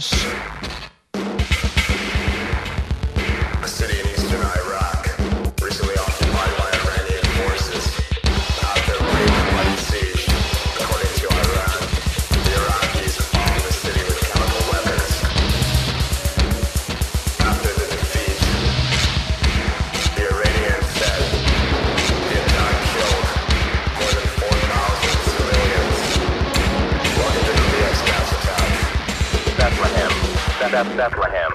A city in eastern Iraq, recently occupied by Iranian forces, after a brief bloody siege. According to Iran, the Iraqis bombed the city with chemical weapons. After the defeat, the Iranians said the attack killed more than 4,000 civilians. Welcome to the VX-Gas attack. Bethlehem. Bethlehem.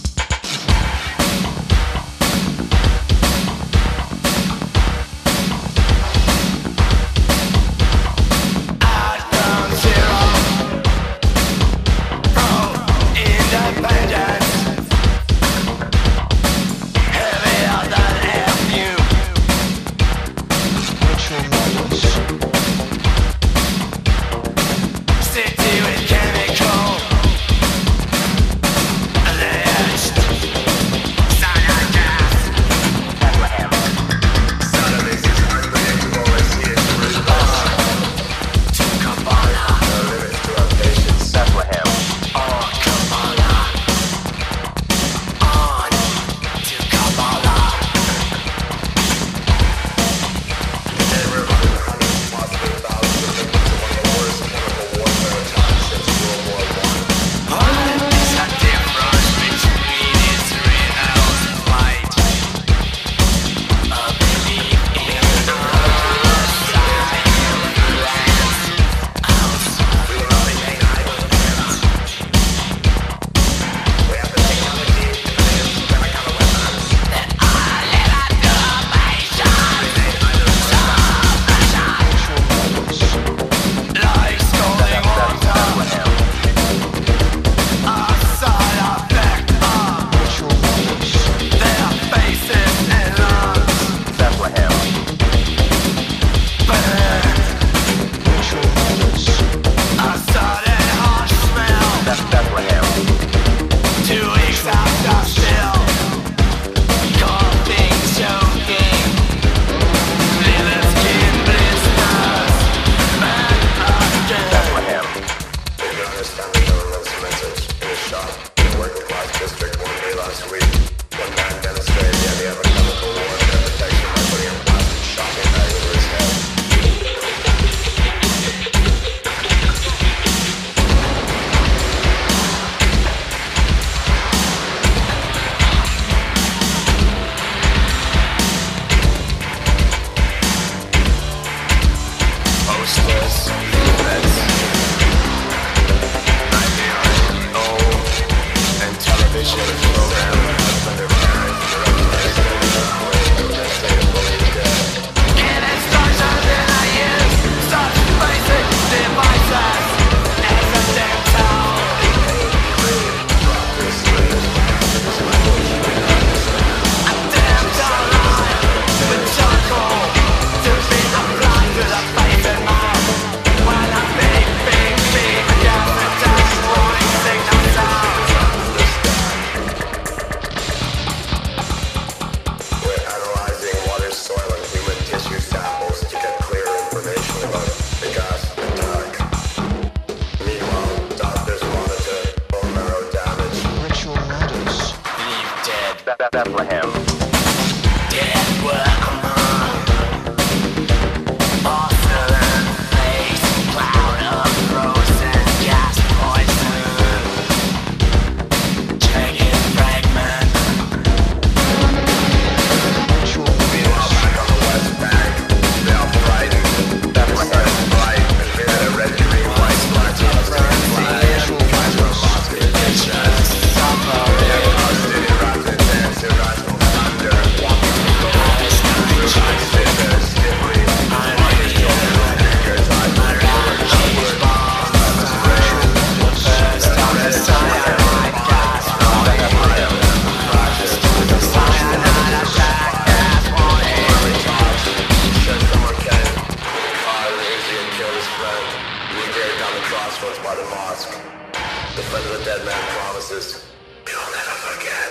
Bethlehem. Dead work among porcelain face, cloud of frozen gas poison, jagged fragment. Meanwhile, back on the West Bank, they are frightened. Bethlehem bright, and here a red, green, white splats of the flag. Guys from mosque pictures. By the mosque, the friend of the dead man promises we will never forget.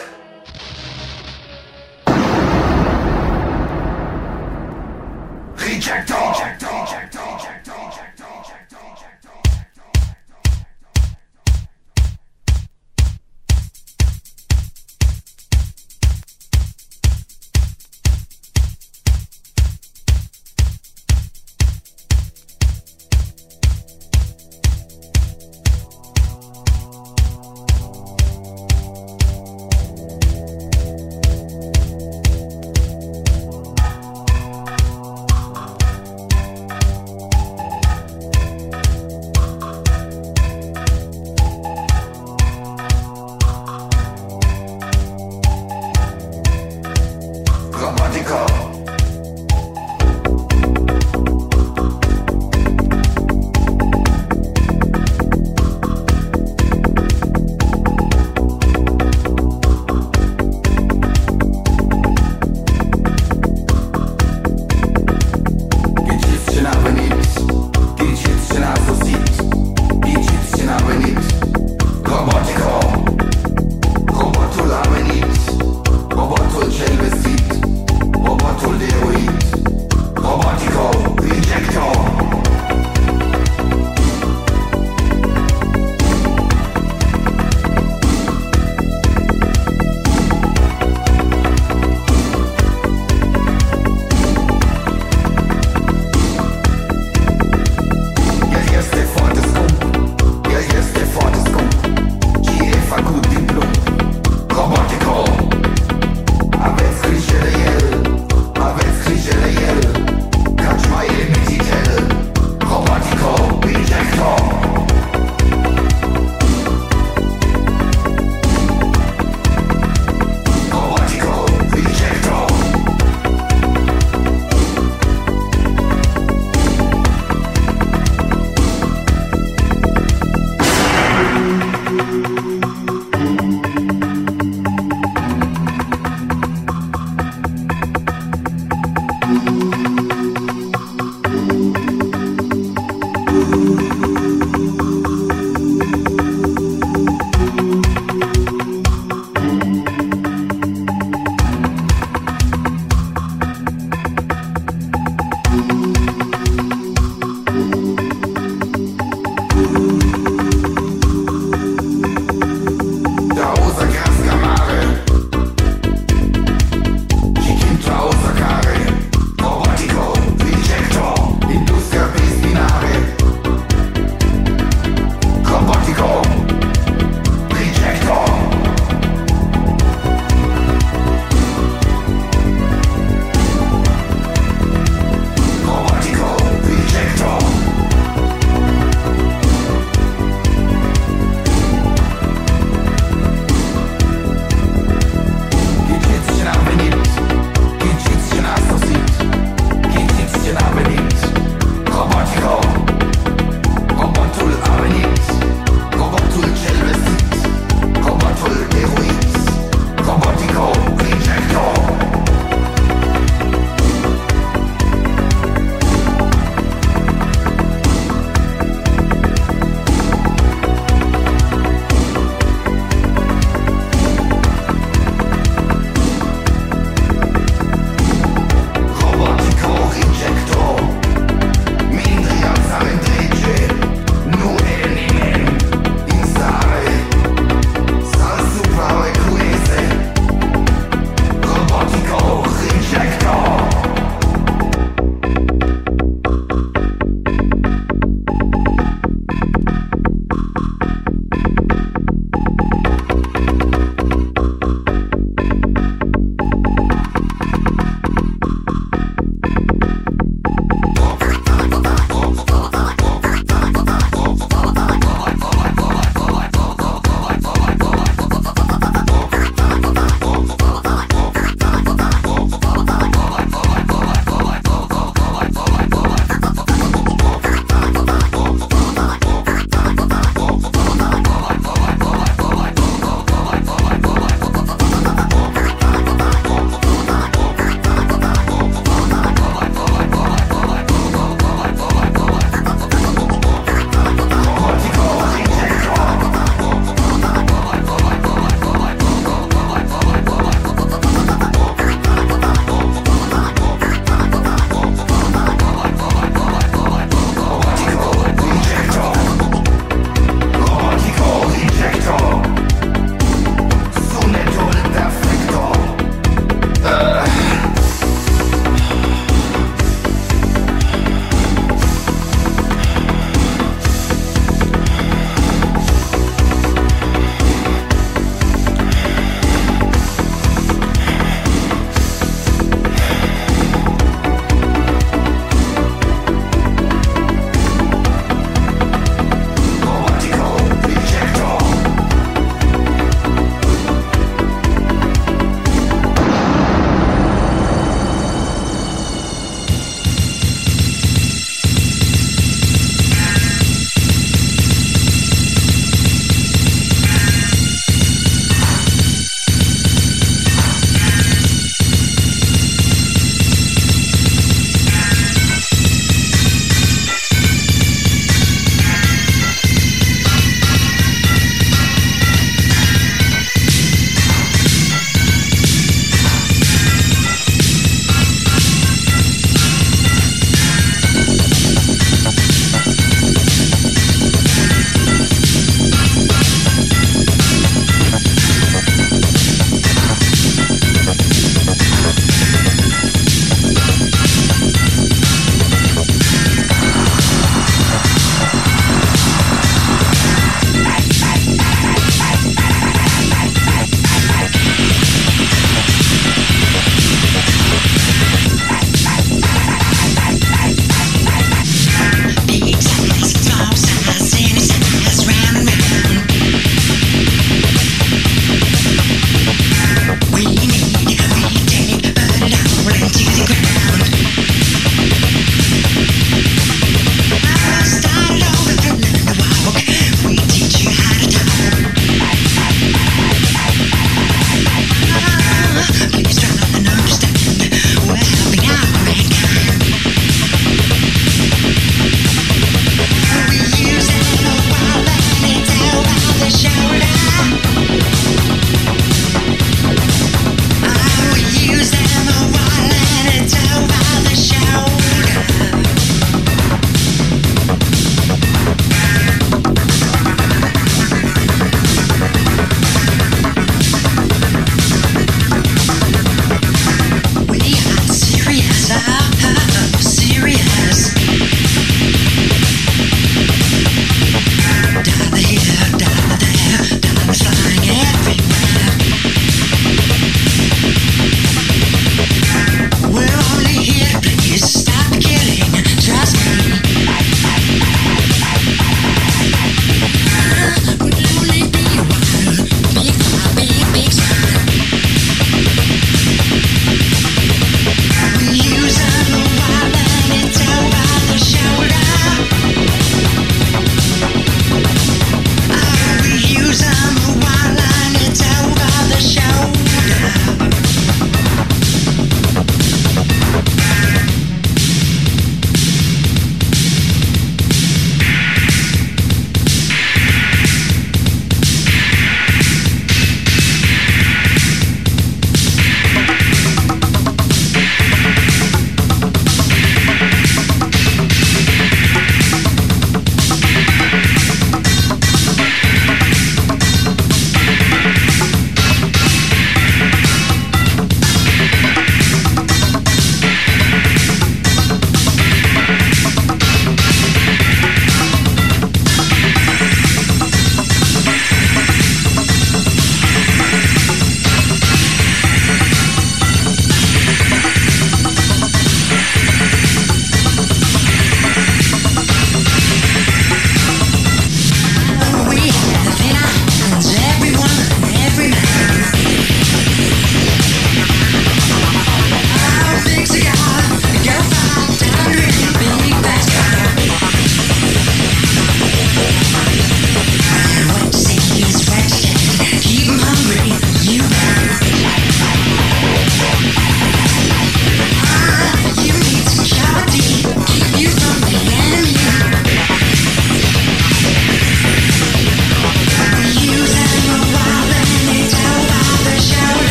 Rejector!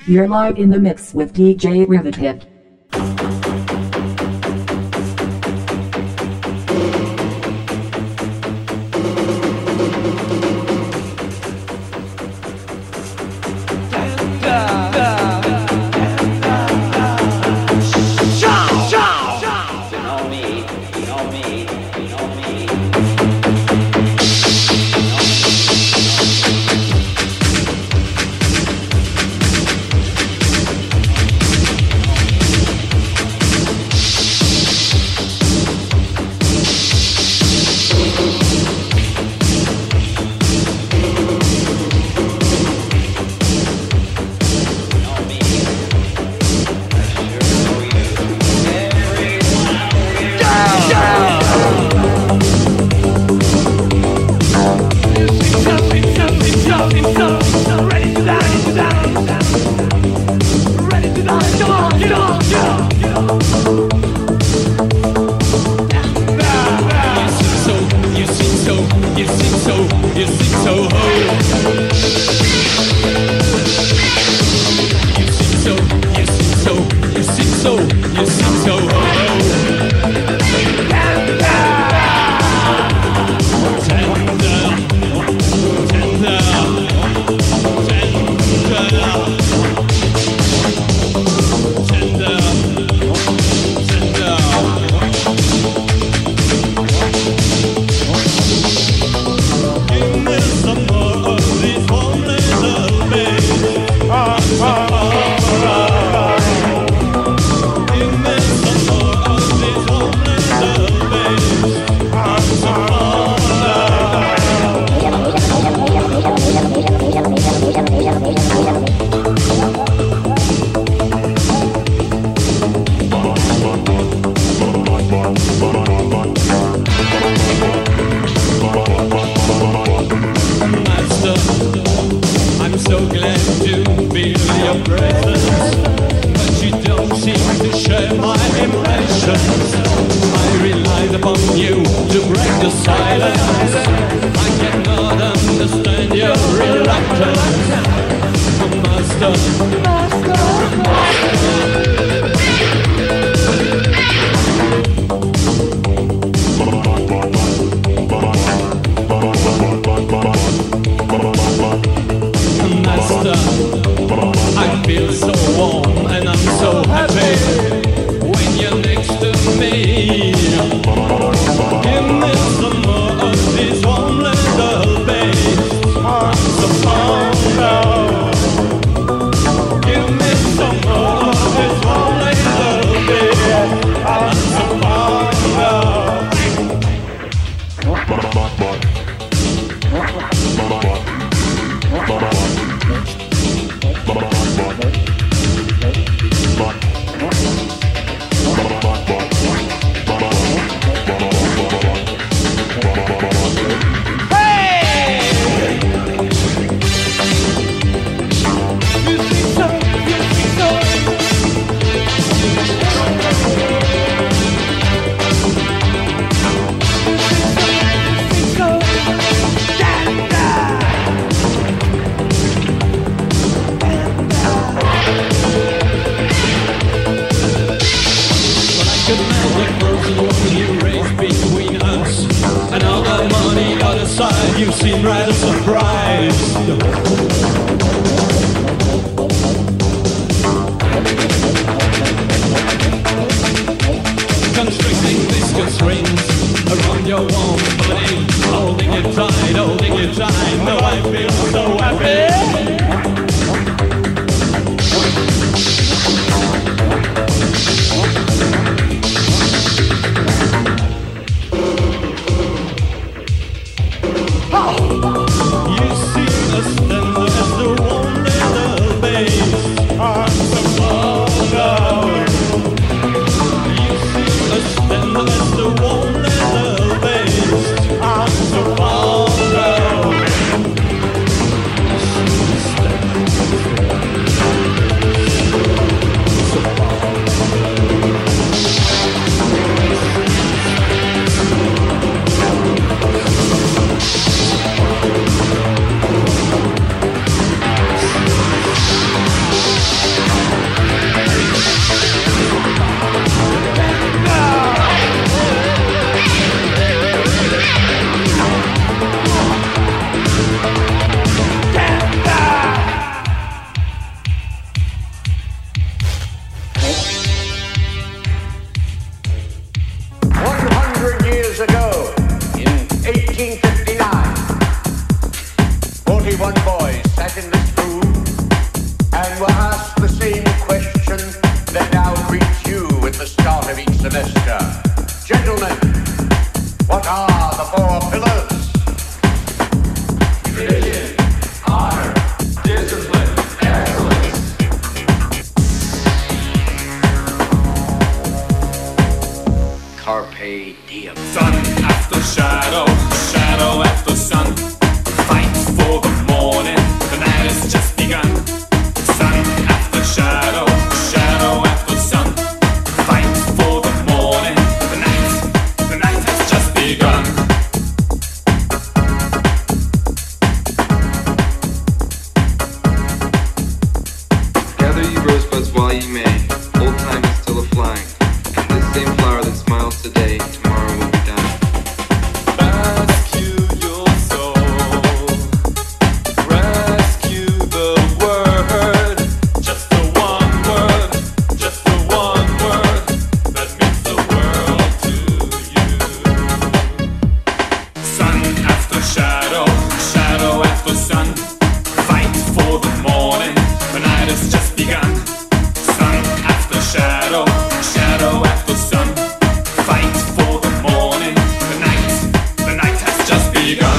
You're live in the mix with DJ Rivet Hit. You seem rather surprised. Constricting viscous rings around your warm body, holding it tight, holding it tight. No, I feel so happy. Baby Carpe diem. Sun after shadow, shadow after sun. Fight for the morning, the night has just begun. Sun after shadow, shadow after sun. Fight for the morning, the night has just begun. Gather ye rosebuds while ye may. Old time is still a-flying. And this same flower that smiles today, tomorrow will be dying. Rescue your soul. Rescue the word. Just the one word. Just the one word that means the world to you. Sun after shadow, shadow after sun. Fight for the morning, the night has just begun. Sun after shadow, shadow after sun. Fight for the morning, the night has just begun.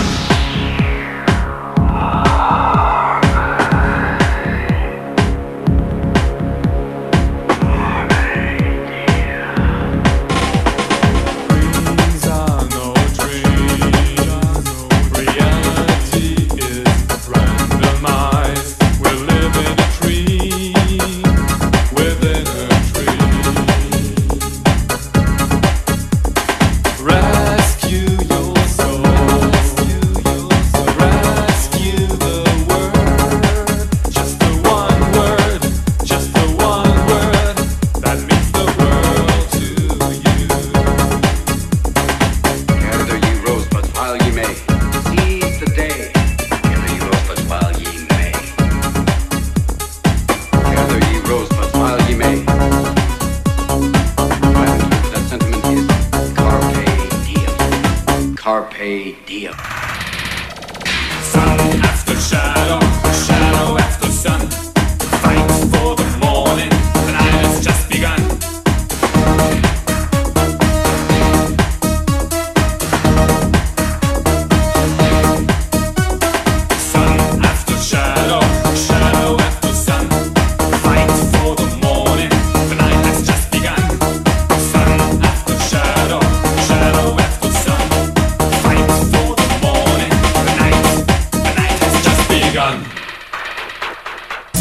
Dreams are no dreams. Reality is randomized. We live in a dream within a dream. Rescue your soul. Rescue the word. Just the one word. Just the one word that means the world to you. Gather ye rosebuds while ye may. Seize the day. Gather ye rosebuds while ye may. Gather ye rosebuds while ye may. That sentiment is carpe diem. Carpe diem. Sun after shadow, shadow after sun. Fight for the morning, the night has just begun. Sun after shadow, shadow after sun. Fight for the morning, the night has just begun. Sun after shadow, shadow after sun. Fight for the morning, the night has just begun.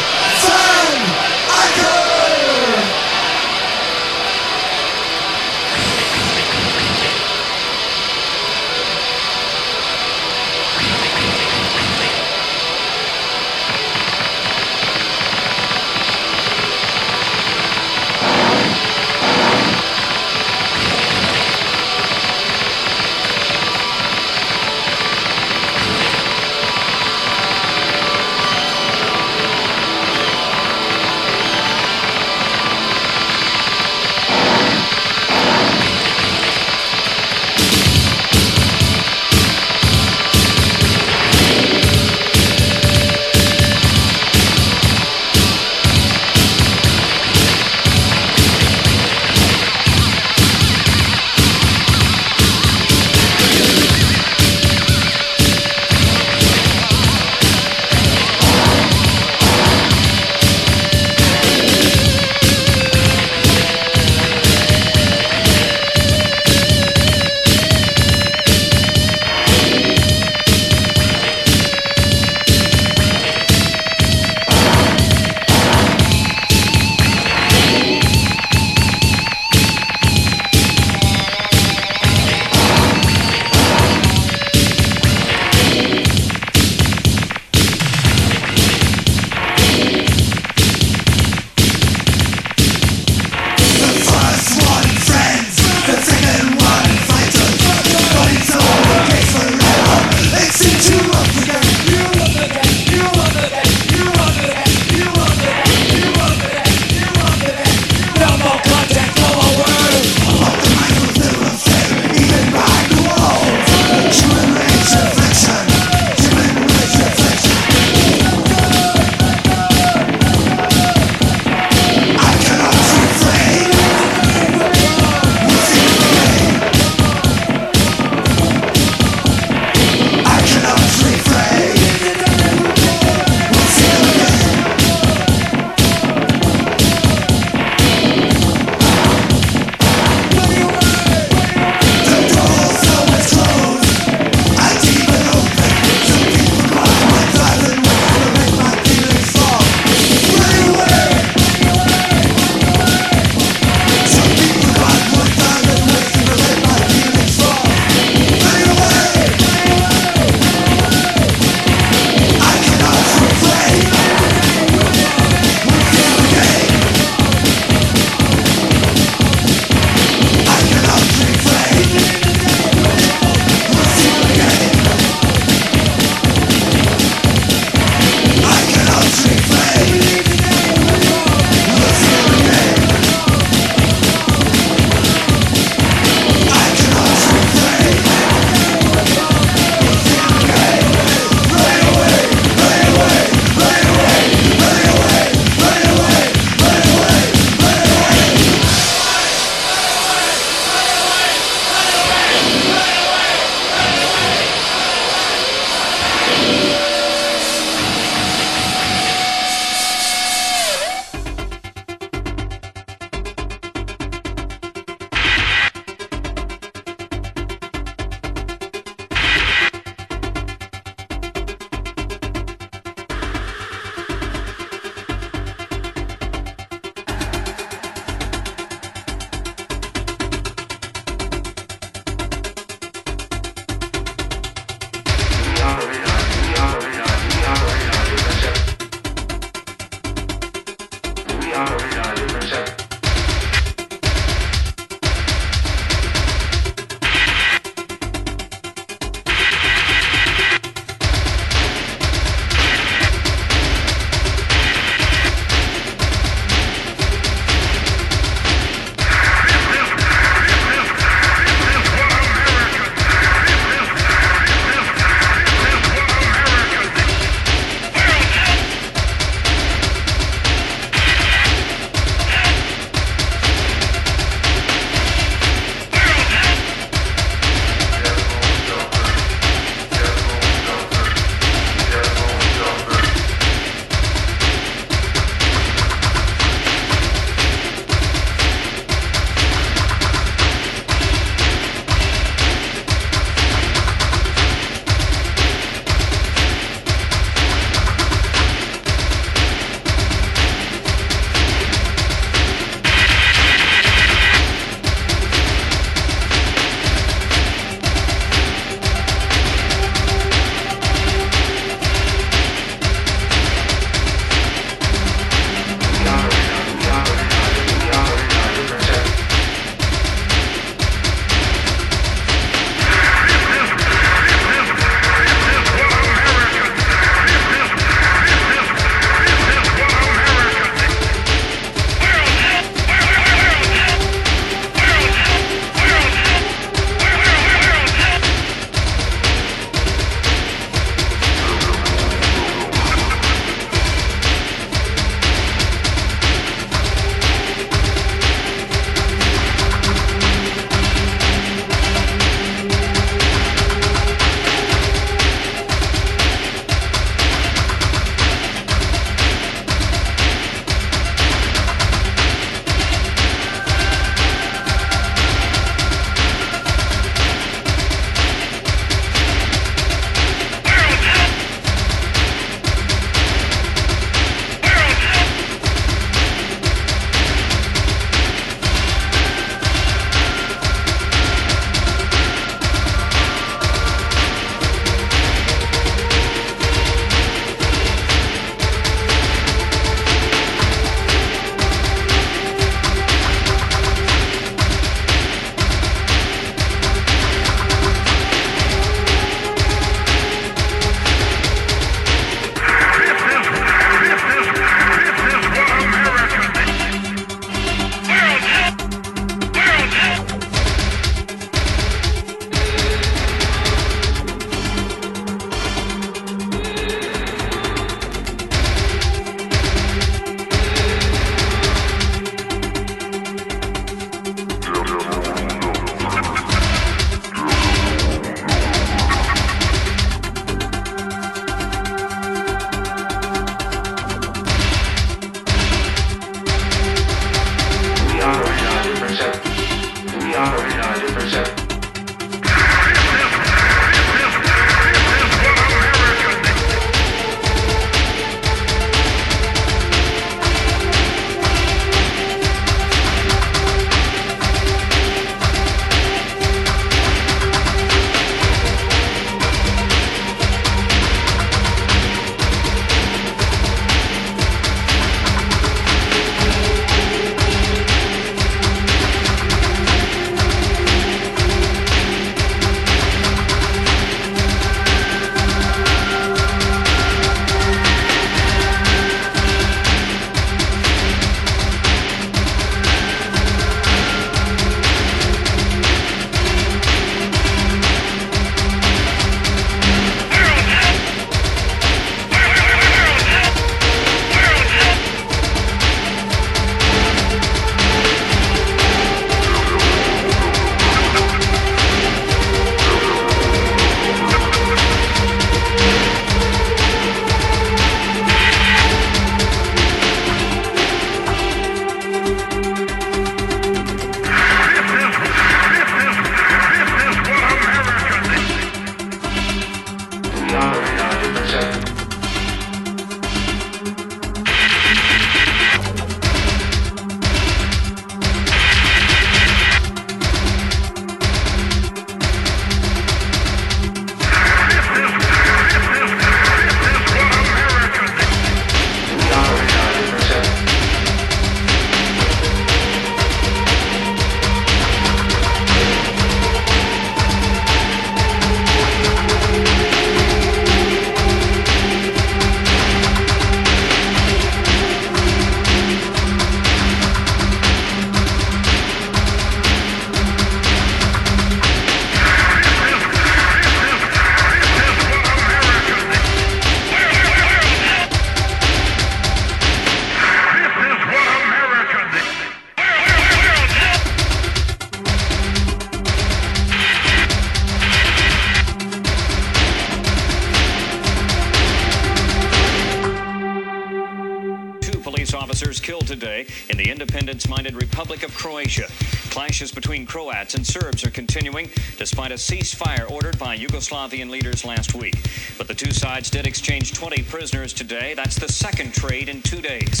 police officers killed today in the independence-minded Republic of Croatia. Clashes between Croats and Serbs are continuing despite a ceasefire ordered by Yugoslavian leaders last week. But the two sides did exchange 20 prisoners today. That's the second trade in 2 days.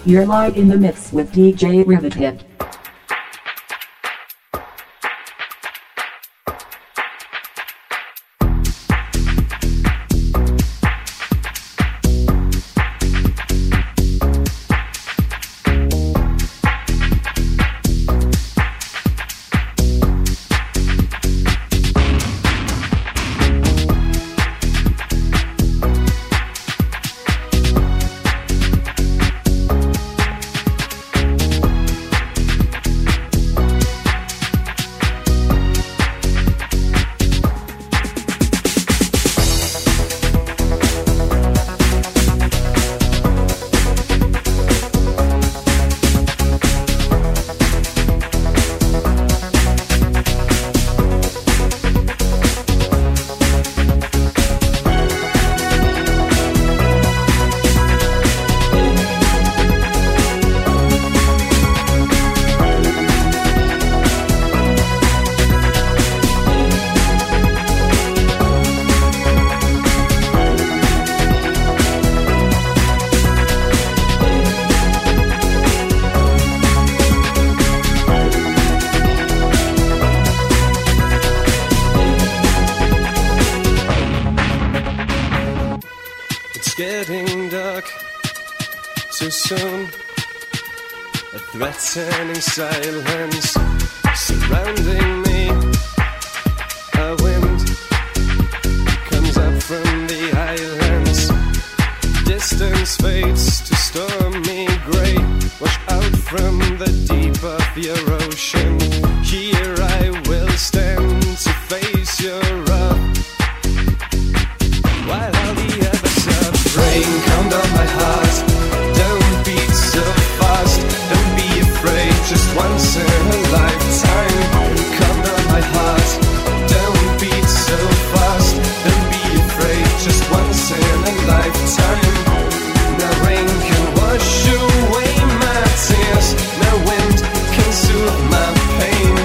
You're live in the mix with DJ Rivethead. Getting dark too soon. A threatening silence surrounding me. A wind comes up from the islands. Distance fades to stormy grey. Watch out from the deep of your ocean. Here I will stand to face your wrath, while all the others are praying. Count on my heart, don't beat so fast. Don't be afraid, just once in a lifetime. Count on my heart, don't beat so fast. Don't be afraid, just once in a lifetime. No rain can wash away my tears. No wind can soothe my pain.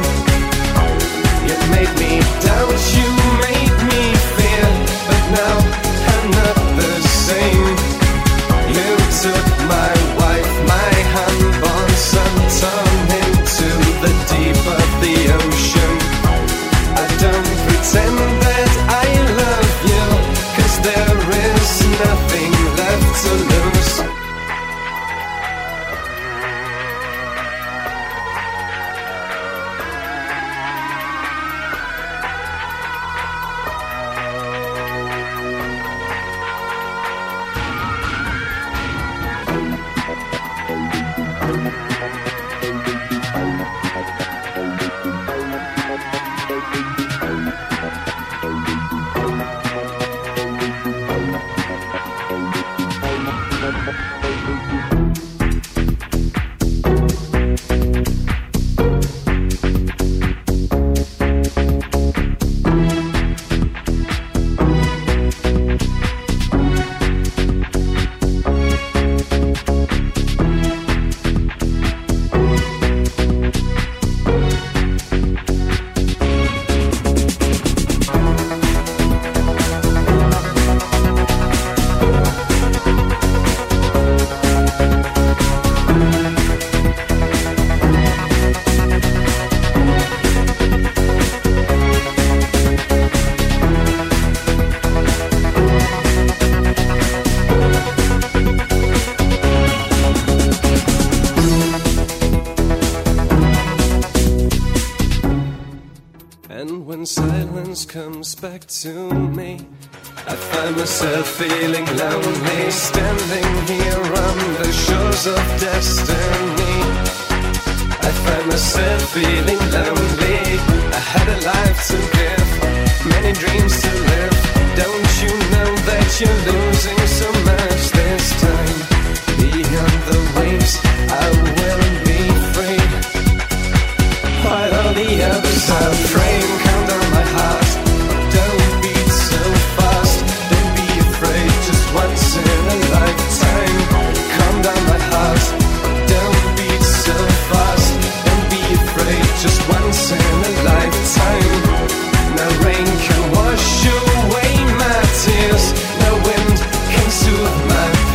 You made me doubt, you made me fear, but now I'm not the same. You took my wife, my unborn son, turned into the deep of the ocean. I don't pretend that I love you, 'cause there is nothing left to lose. And when silence comes back to me, I find myself feeling lonely, standing here on the shores of destiny. I find myself feeling lonely. I had a life to give, many dreams to live. Don't you know that you're losing so much this time? Beyond the waves, I will be free, while all the others are praying. Count on my heart, don't beat so fast. Don't be afraid, just once in a lifetime. Calm down my heart, don't beat so fast. Don't be afraid, just once in a lifetime. No rain can wash away my tears. No wind can soothe my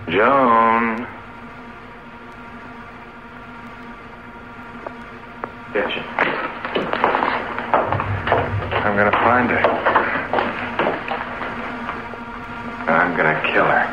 Joan. Kitchen. I'm gonna find her. I'm gonna kill her.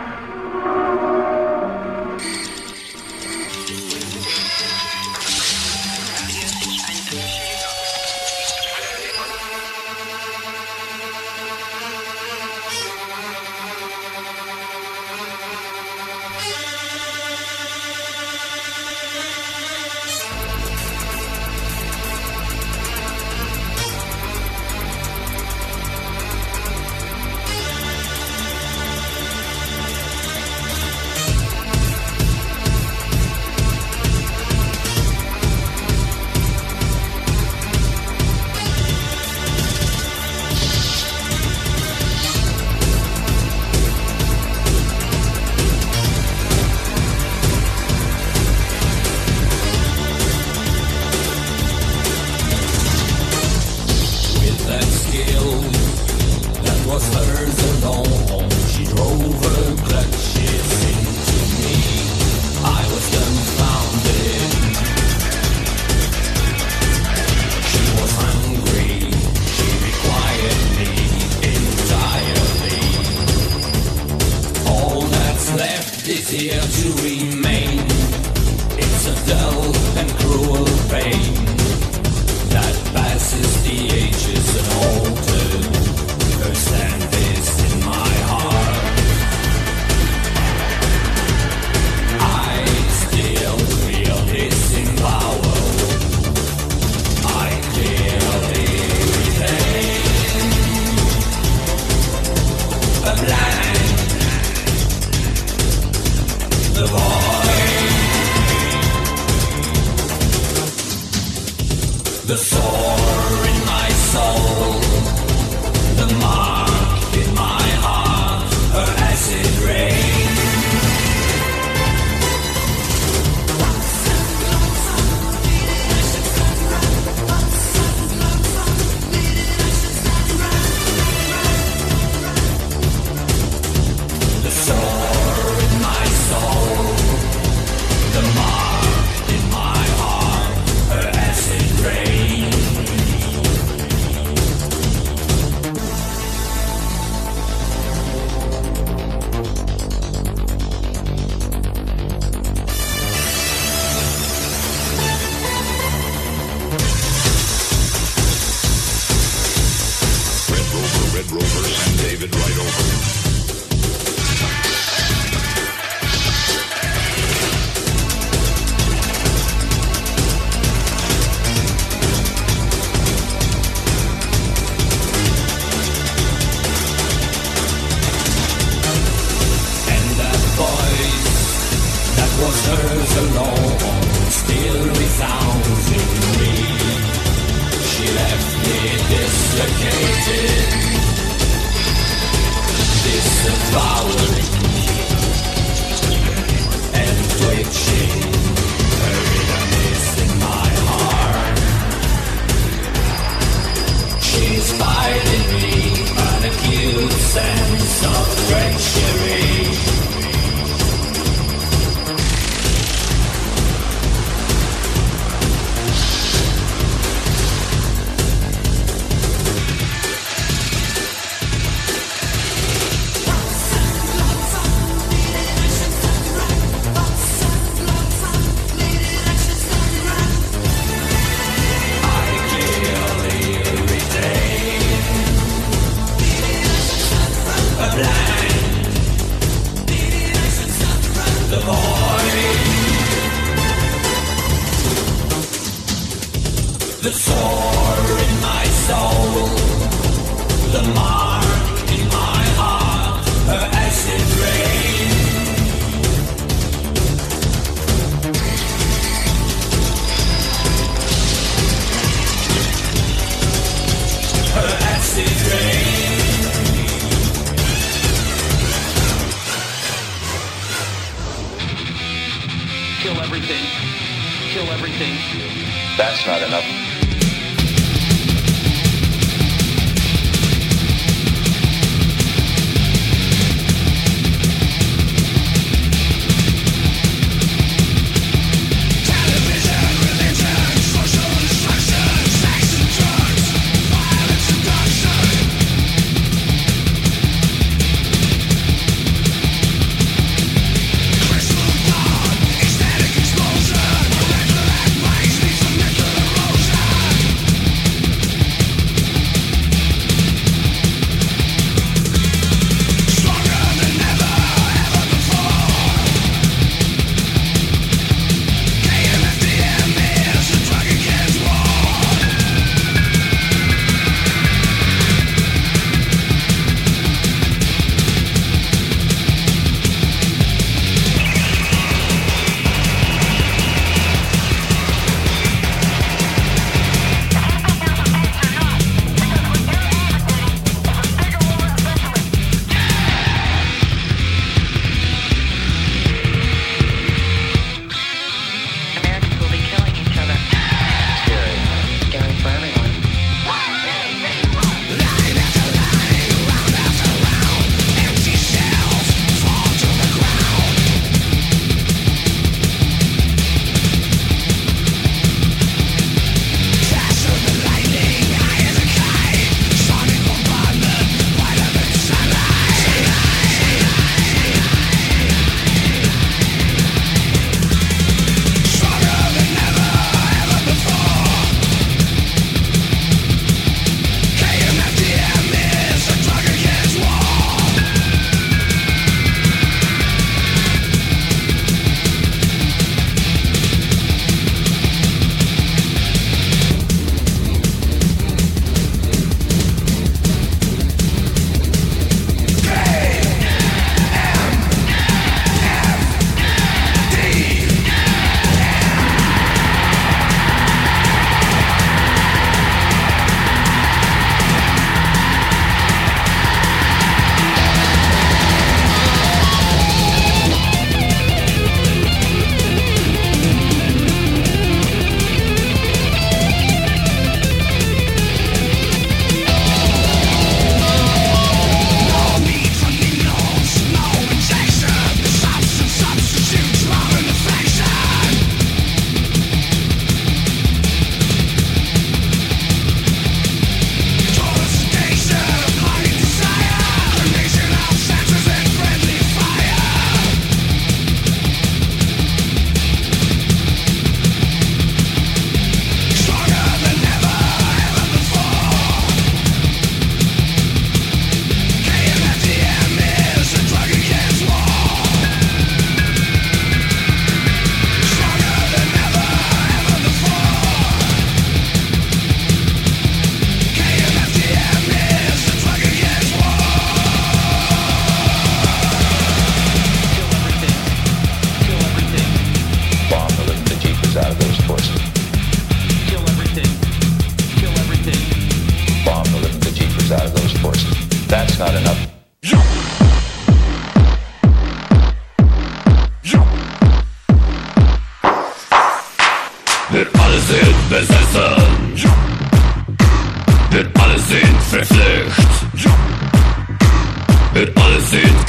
That's not enough.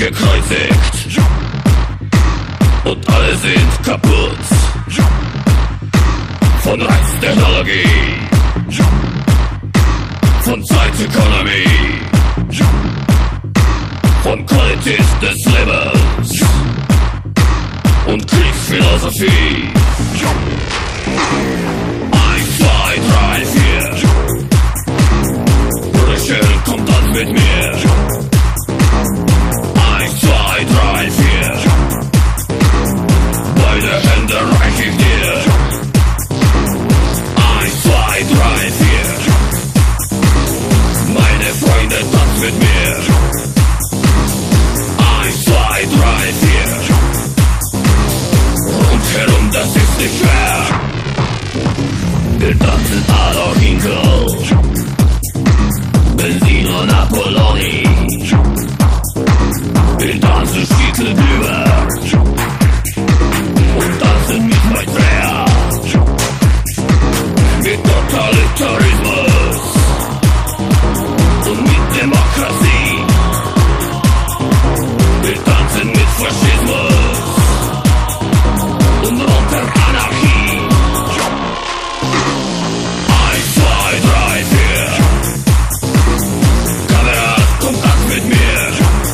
gekreuzigt und alle sind kaputt von Reiztechnologie, von Zeiteconomy, von Qualität des Lebens und Kriegsphilosophie. 1, 2, 3, 4. Brüchen, kommt dann mit mir. 1, 2, 3, 4. Beide Hände reich ich dir. 1, 2, 3, 4. Meine Freunde, tanzt mit mir. 1, 2, 3, 4. Rundherum, das ist nicht schwer. Wir tanzen Adolf Hinkel, Benzino Napoloni. Wir tanzen Schickelbüber und tanzen mit Maitreya, mit Totalitarismus und mit Demokratie. Wir tanzen mit Faschismus und unter Anarchie. 1, 2, 3, 4. Kamerad, kommt tanzt mit mir.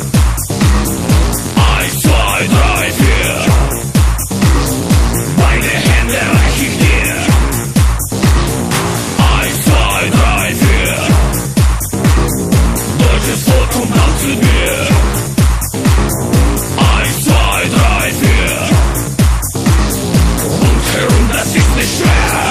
1, 2, 3, 4. Beide Hände reich ich dir. 1, 2, 3, 4. Deutsches Volk, kommt tanzt mit mir. 1, 2, 3, 4. Und herum, das ist nicht schwer.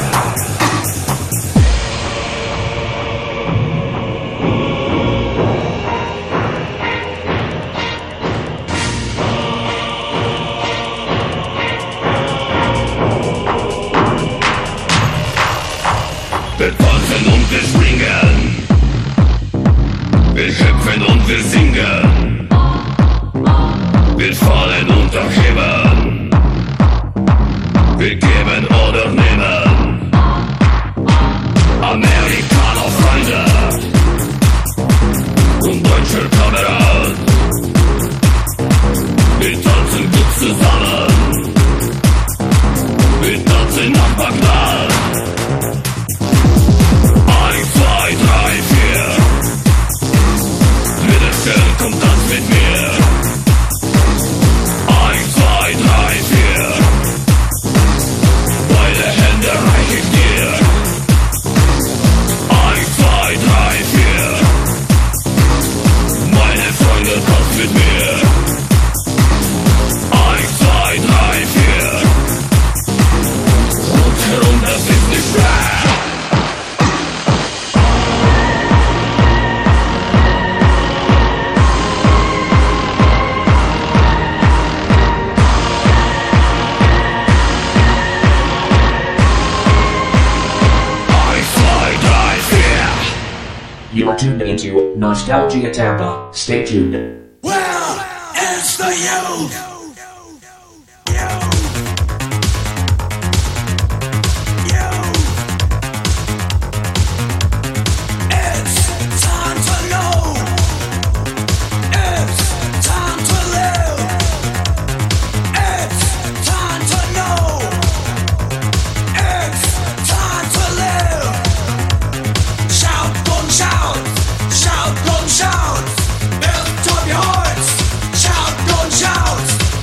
Wir tanzen und wir springen, wir hüpfen und wir singen, wir fallen und erheben, wir geben oder nehmen. Amerikaner Freunde und deutscher Kamerad, wir tanzen gut zusammen, wir tanzen nach Bagdad. 1, 2, 3, 4. Wiederstellen, kommt tanzt mit mir. 1, 2, 3, 4. Beide Hände reich ich dir. 1, 2, 3, 4. Meine Freunde, tanzt mit mir. 1, 2, 3, 4. Rundherum, das ist nicht schwer. You are tuned into Nostalgia Tampa. Stay tuned. Well, it's the youth. It's time to know. It's time to live. It's time to know. It's time to live. Shout, don't shout. Shout, don't shout. Lift up your hearts. Shout, don't shout.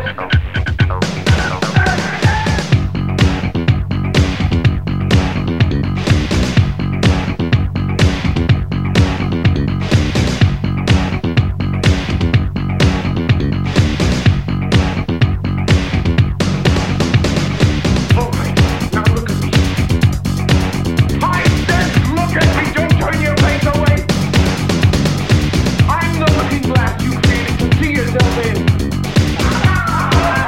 I'm the looking glass you created to see yourself in.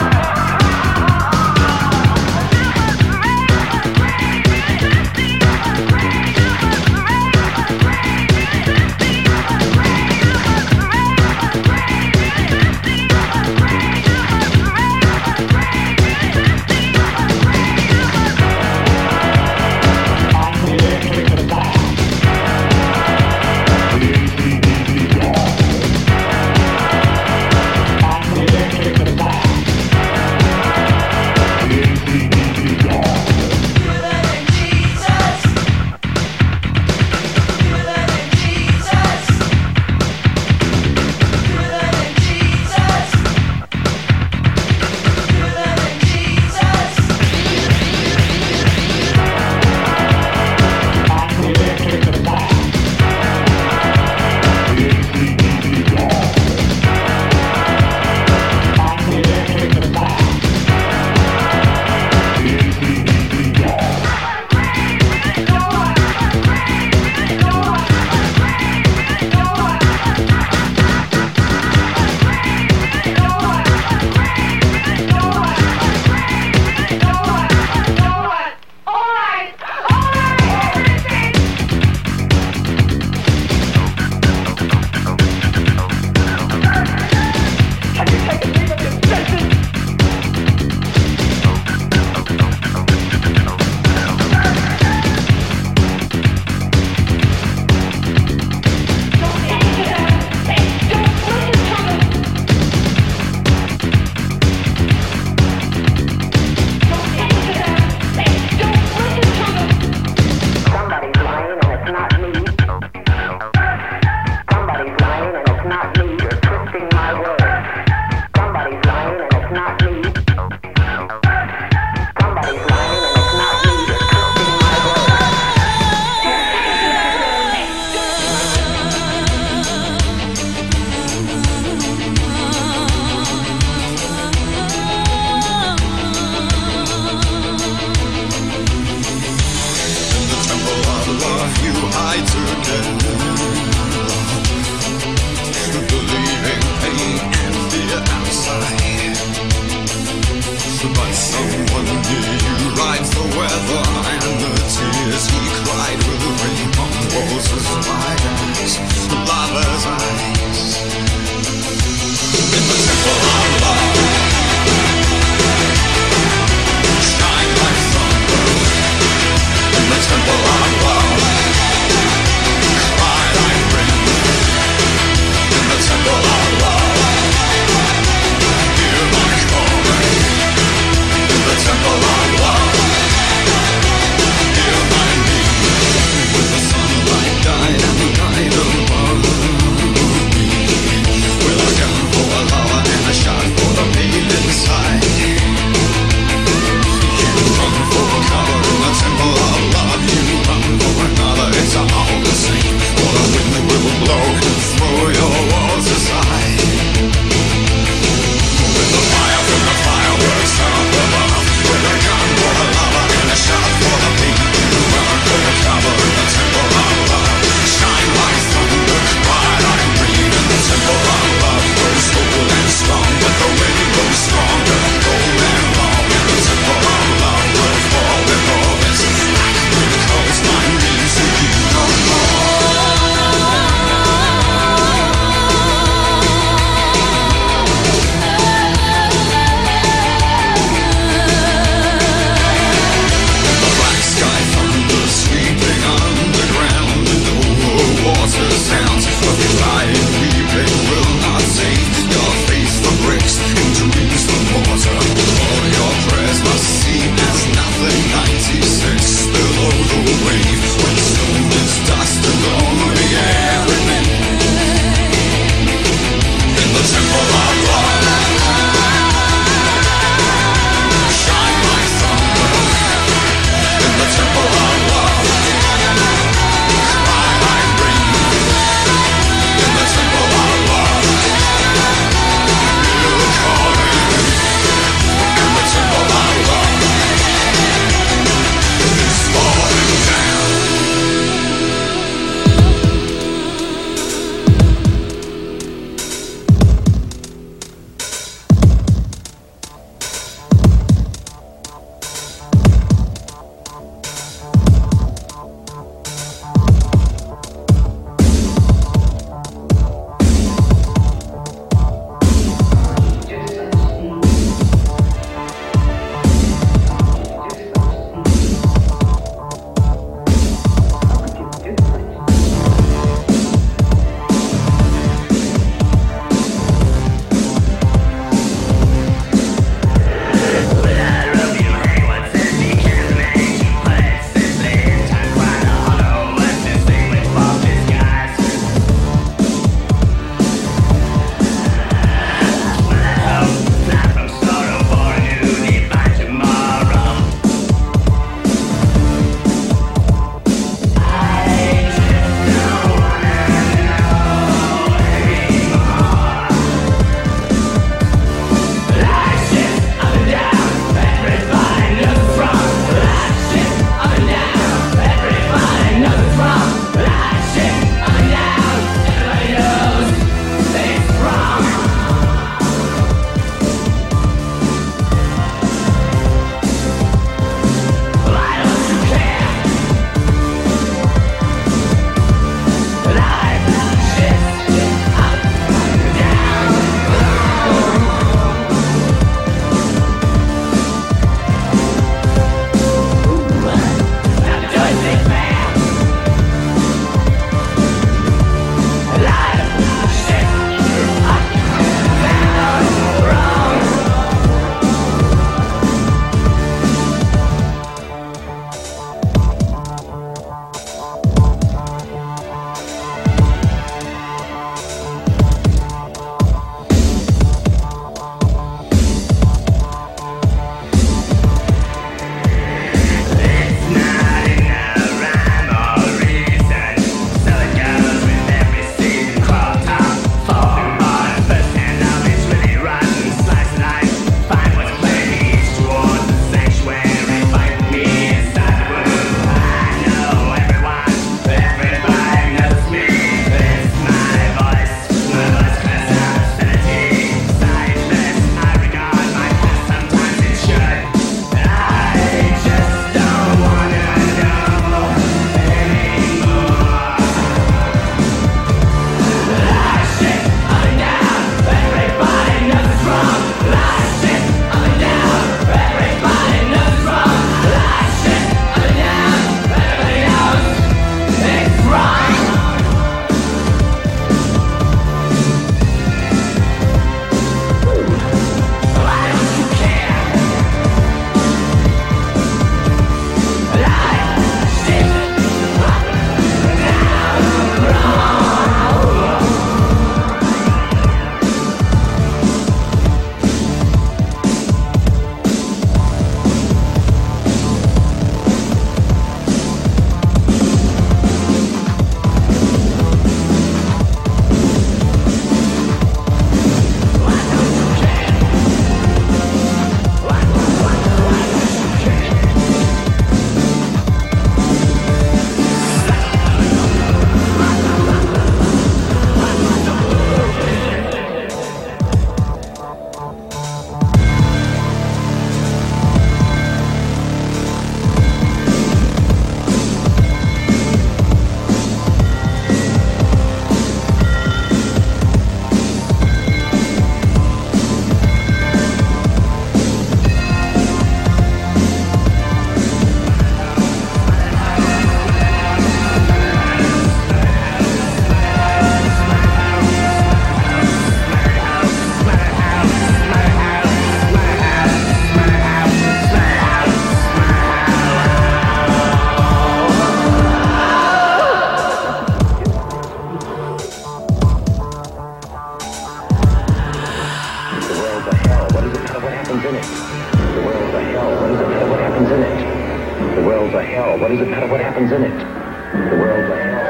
happens in it? The world's a hell. What does it matter what happens in it? The world's a hell. What does it matter what happens in it? The world's a hell.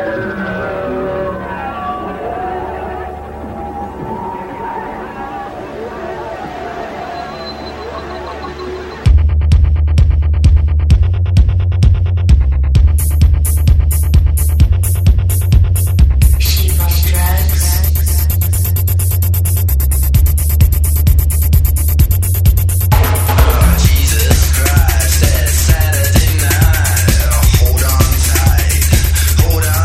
Hold on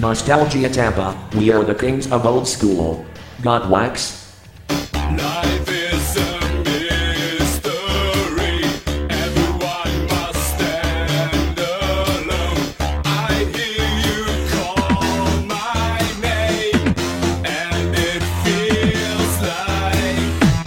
Nostalgia Tampa, we are the kings of old school. Got wax? Life is a mystery. Everyone must stand alone. I hear you call my name, and it feels like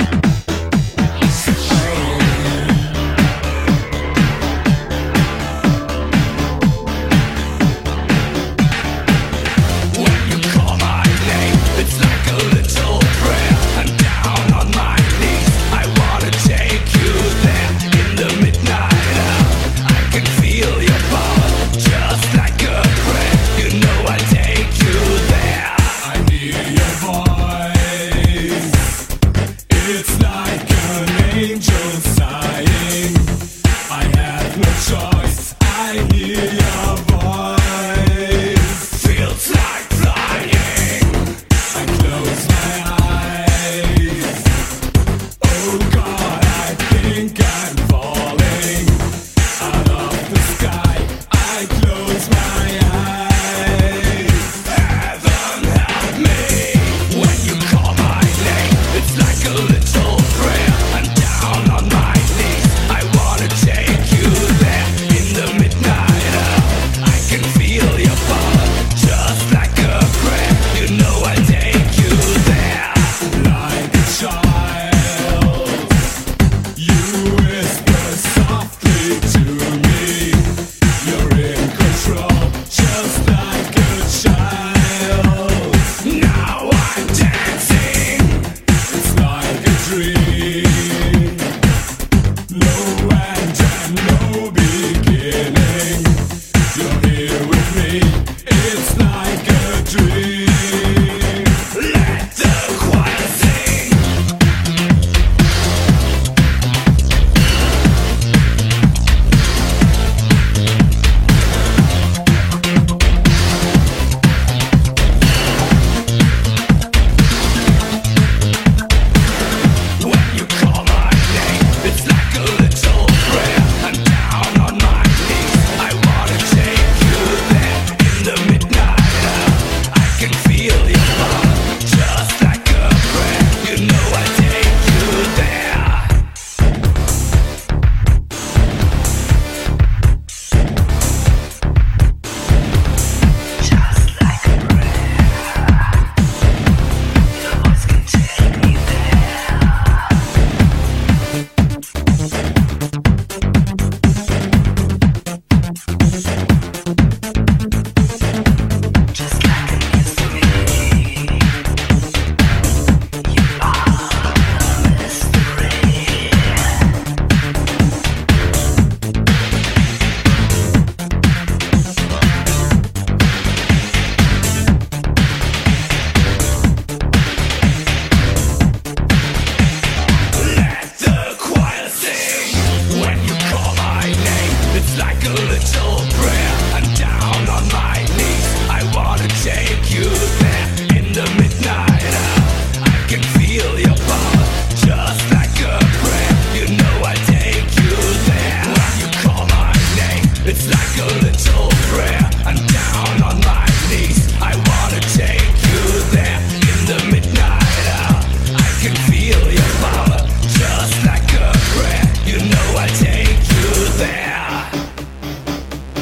when you call my name, it's like a little prayer. I'm down on my knees. I wanna take you there in the midnight hour. I can feel your power, just like a prayer. You know I take you there. I hear your voice. It's like an angel sighing. I have no choice. I hear your voice. Feels like flying. I close my eyes. Oh God, I think I'm falling out of the sky. I close my eyes. Heaven help me when you call my name. It's like a little prayer. I'm down on my knees. I wanna take you there in the midnight hour. I can feel your power, just like a prayer. You know I take you there. Like a child, you whisper softly to me. You're in control, just like a child. Now I'm dancing, it's like a dream. No end and no beginning. You're here with me, it's like a dream. Let the choir sing. When you call my name, it's like a little prayer. I'm down on my knees. I wanna take you there in the midnight hour. I can feel your power, just like a prayer. You know I take you there. Just like a prayer. Your voice can take me just like a mystery. You are a mystery. Let the choir sing. When you call my name, it's like a little prayer. I'm down on my knees. I wanna take you there in the midnight hour. I can feel your power, just like a prayer. You know I take you there. When you call my name, it's like a little prayer. I'm down on my knees. I wanna take you there in the midnight hour. I can feel your power, just like a prayer. You know I take you there.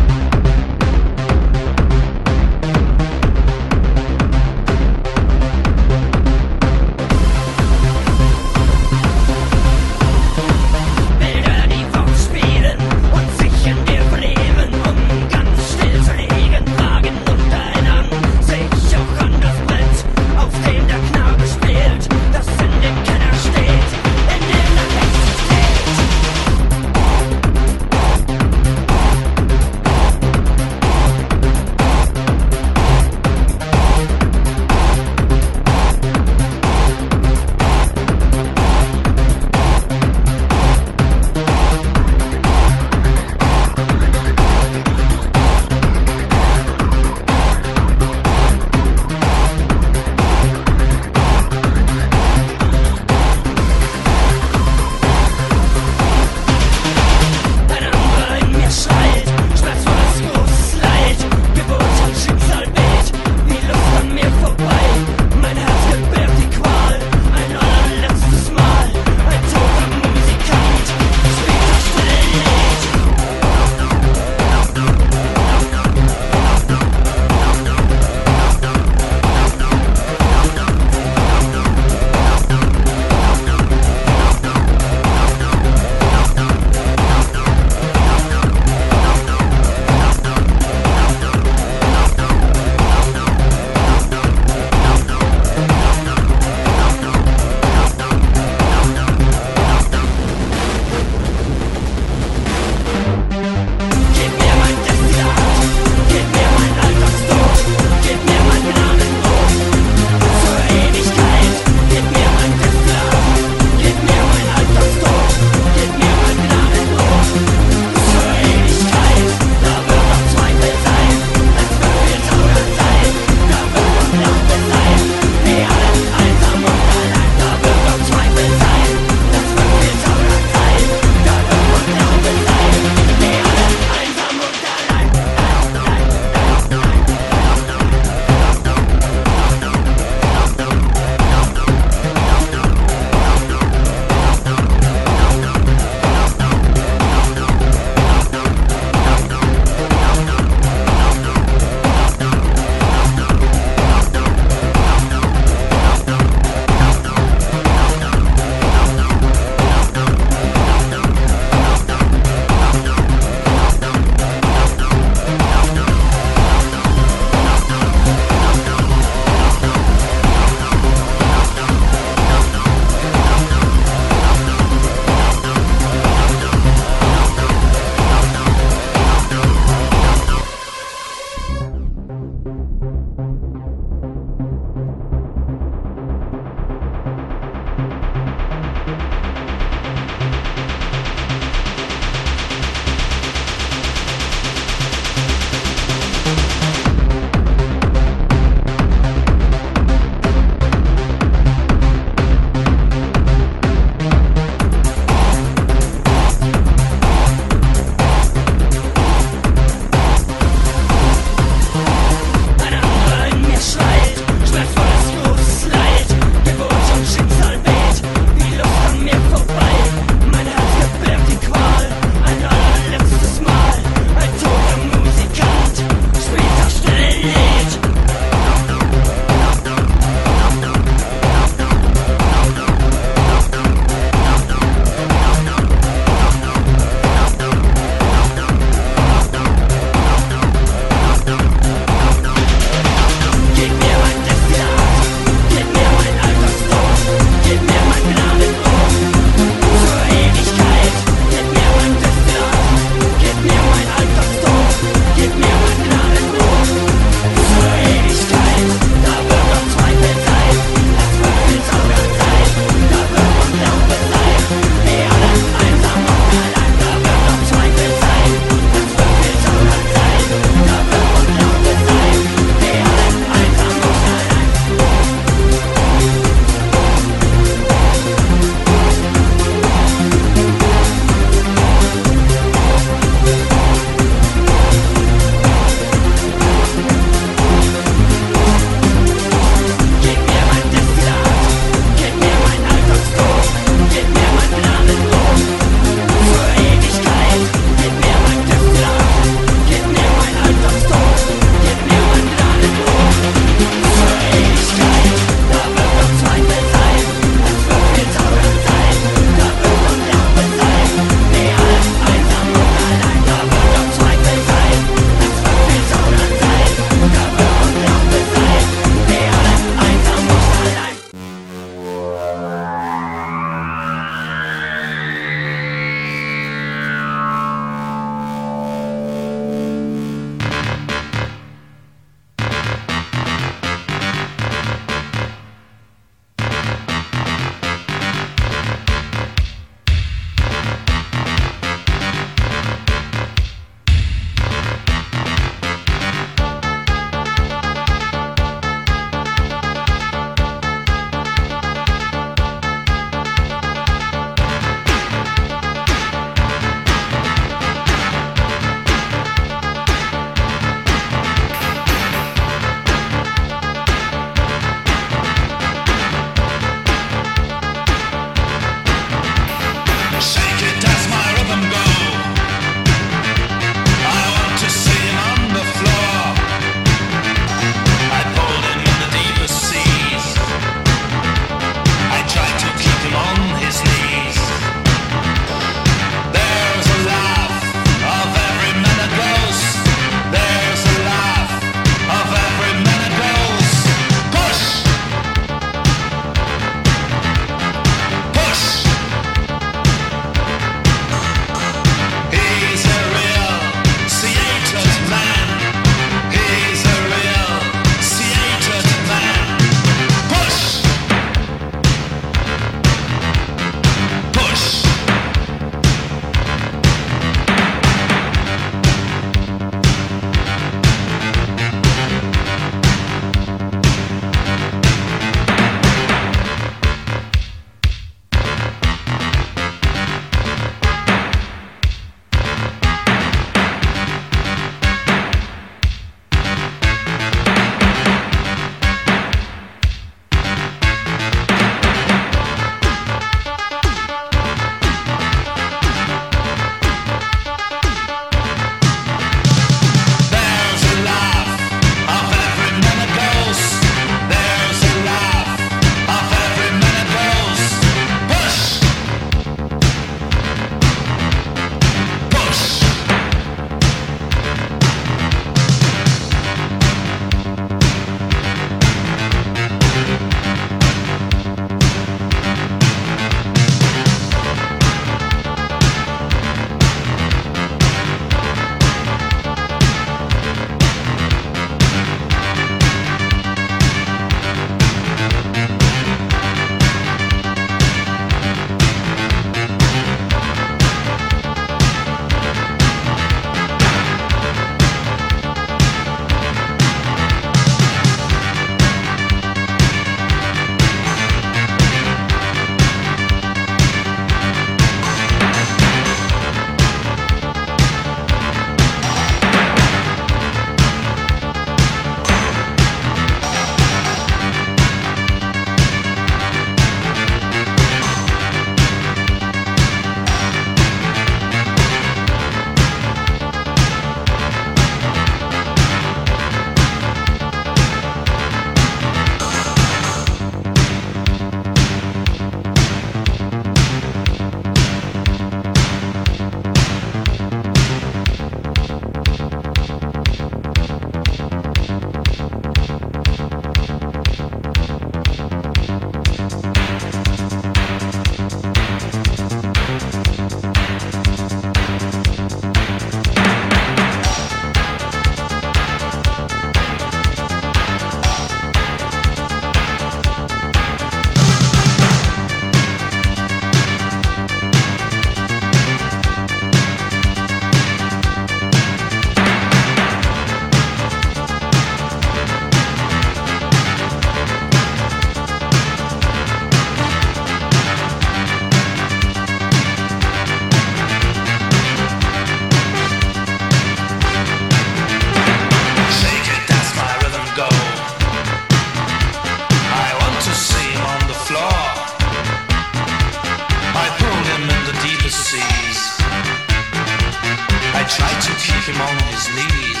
his knees.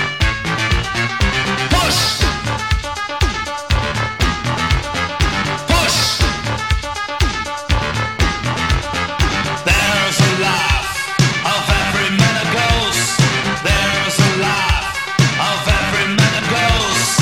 Push! Push! There's a laugh of every man a ghost. There's a laugh of every man a ghost.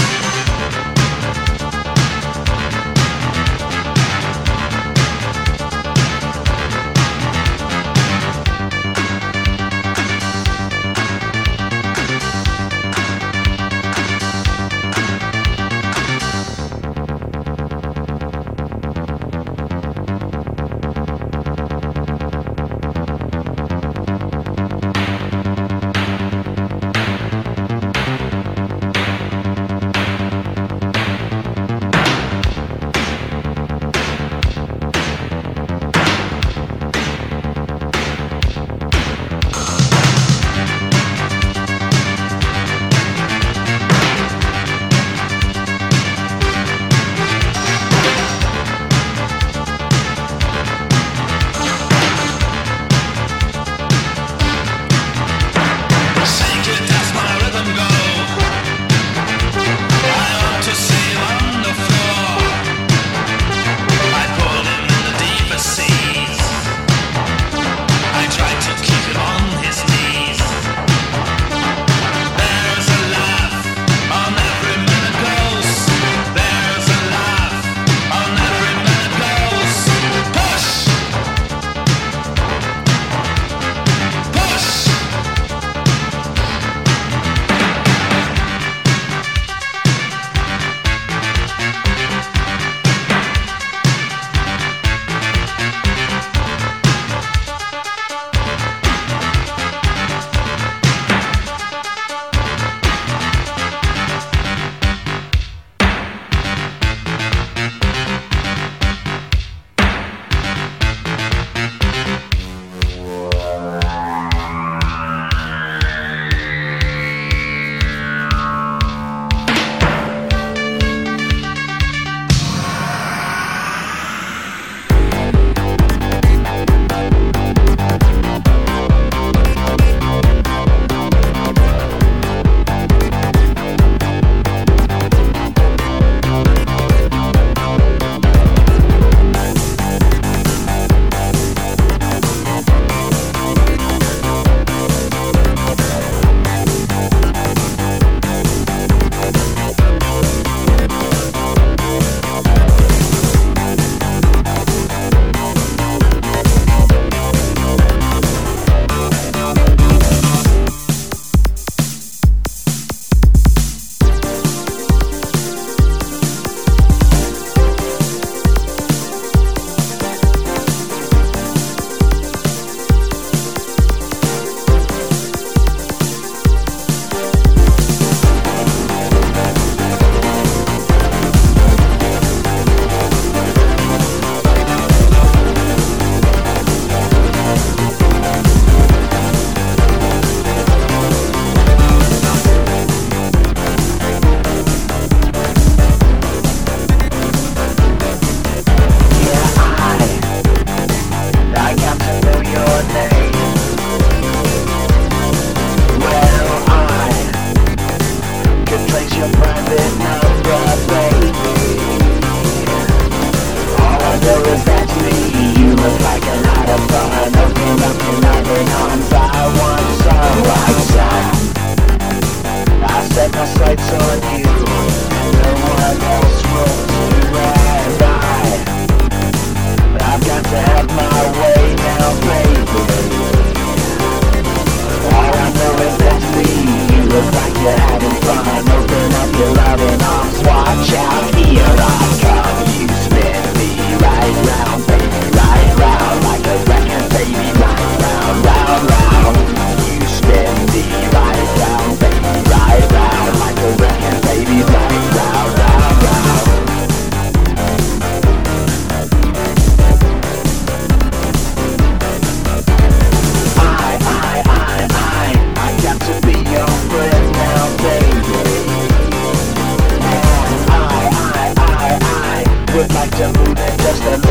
would like to move it just a little.